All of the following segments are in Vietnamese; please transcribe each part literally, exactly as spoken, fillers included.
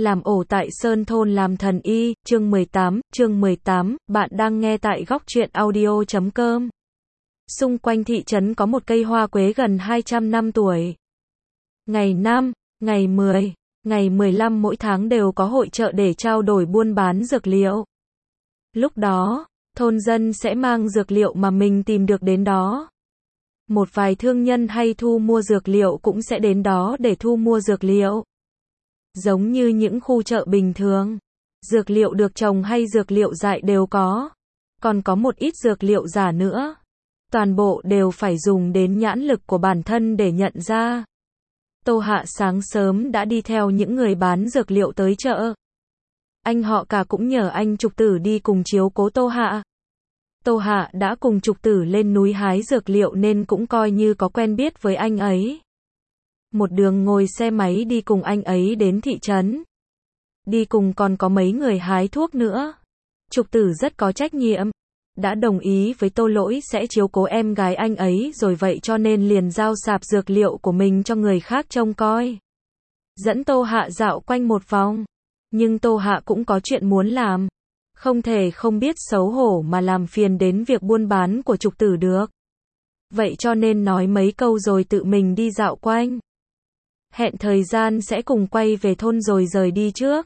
Làm ổ tại Sơn Thôn làm thần y, chương mười tám, chương mười tám, bạn đang nghe tại góc truyện audio chấm com. Xung quanh thị trấn có một cây hoa quế gần hai trăm năm tuổi. Ngày năm, ngày mười, ngày mười lăm mỗi tháng đều có hội chợ để trao đổi buôn bán dược liệu. Lúc đó, thôn dân sẽ mang dược liệu mà mình tìm được đến đó. Một vài thương nhân hay thu mua dược liệu cũng sẽ đến đó để thu mua dược liệu. Giống như những khu chợ bình thường, dược liệu được trồng hay dược liệu dại đều có. Còn có một ít dược liệu giả nữa. Toàn bộ đều phải dùng đến nhãn lực của bản thân để nhận ra. Tô Hạ sáng sớm đã đi theo những người bán dược liệu tới chợ. Anh họ cả cũng nhờ anh Trục Tử đi cùng chiếu cố Tô Hạ. Tô Hạ đã cùng Trục Tử lên núi hái dược liệu nên cũng coi như có quen biết với anh ấy. Một đường ngồi xe máy đi cùng anh ấy đến thị trấn. Đi cùng còn có mấy người hái thuốc nữa. Trục Tử rất có trách nhiệm. Đã đồng ý với Tô Lỗi sẽ chiếu cố em gái anh ấy rồi vậy cho nên liền giao sạp dược liệu của mình cho người khác trông coi. Dẫn Tô Hạ dạo quanh một vòng. Nhưng Tô Hạ cũng có chuyện muốn làm. Không thể không biết xấu hổ mà làm phiền đến việc buôn bán của Trục Tử được. Vậy cho nên nói mấy câu rồi tự mình đi dạo quanh. Hẹn thời gian sẽ cùng quay về thôn rồi rời đi trước.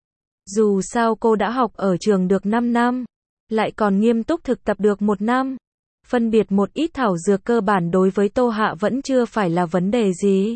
Dù sao cô đã học ở trường được năm năm, lại còn nghiêm túc thực tập được một năm. Phân biệt một ít thảo dược cơ bản đối với Tô Hạ vẫn chưa phải là vấn đề gì.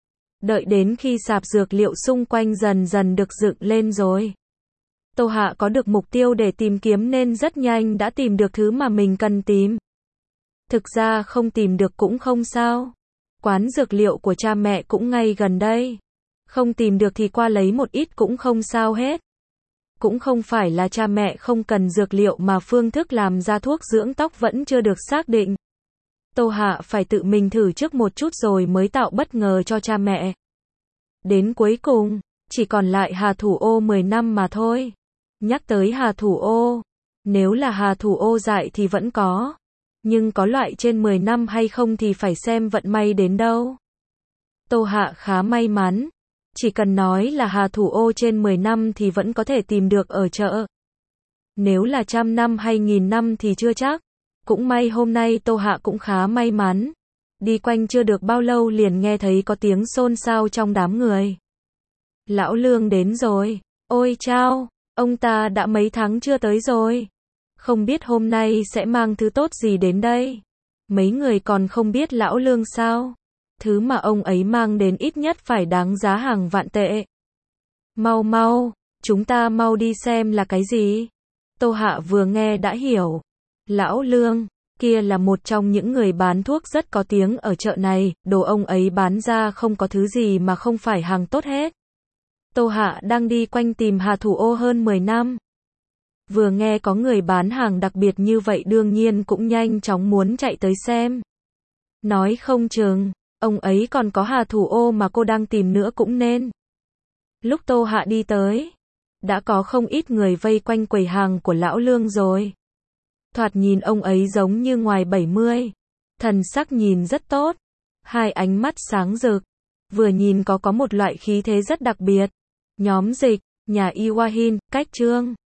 Đợi đến khi sạp dược liệu xung quanh dần dần được dựng lên rồi. Tô Hạ có được mục tiêu để tìm kiếm nên rất nhanh đã tìm được thứ mà mình cần tìm. Thực ra không tìm được cũng không sao. Quán dược liệu của cha mẹ cũng ngay gần đây. Không tìm được thì qua lấy một ít cũng không sao hết. Cũng không phải là cha mẹ không cần dược liệu mà phương thức làm ra thuốc dưỡng tóc vẫn chưa được xác định. Tô Hạ phải tự mình thử trước một chút rồi mới tạo bất ngờ cho cha mẹ. Đến cuối cùng, chỉ còn lại hà thủ ô mười năm mà thôi. Nhắc tới hà thủ ô, nếu là hà thủ ô dại thì vẫn có. Nhưng có loại trên mười năm hay không thì phải xem vận may đến đâu. Tô Hạ khá may mắn. Chỉ cần nói là hà thủ ô trên mười năm thì vẫn có thể tìm được ở chợ. Nếu là trăm năm hay nghìn năm thì chưa chắc. Cũng may hôm nay Tô Hạ cũng khá may mắn. Đi quanh chưa được bao lâu liền nghe thấy có tiếng xôn xao trong đám người. Lão Lương đến rồi. Ôi chao, ông ta đã mấy tháng chưa tới rồi. Không biết hôm nay sẽ mang thứ tốt gì đến đây. Mấy người còn không biết Lão Lương sao. Thứ mà ông ấy mang đến ít nhất phải đáng giá hàng vạn tệ. Mau mau, chúng ta mau đi xem là cái gì. Tô Hạ vừa nghe đã hiểu. Lão Lương, kia là một trong những người bán thuốc rất có tiếng ở chợ này, đồ ông ấy bán ra không có thứ gì mà không phải hàng tốt hết. Tô Hạ đang đi quanh tìm hà thủ ô hơn mười năm. Vừa nghe có người bán hàng đặc biệt như vậy đương nhiên cũng nhanh chóng muốn chạy tới xem. Nói không chừng, ông ấy còn có hà thủ ô mà cô đang tìm nữa cũng nên. Lúc Tô Hạ đi tới, đã có không ít người vây quanh quầy hàng của Lão Lương rồi. Thoạt nhìn ông ấy giống như ngoài bảy mươi. Thần sắc nhìn rất tốt. Hai ánh mắt sáng rực. Vừa nhìn có có một loại khí thế rất đặc biệt. Nhóm dịch, nhà Iwahin, cách trương.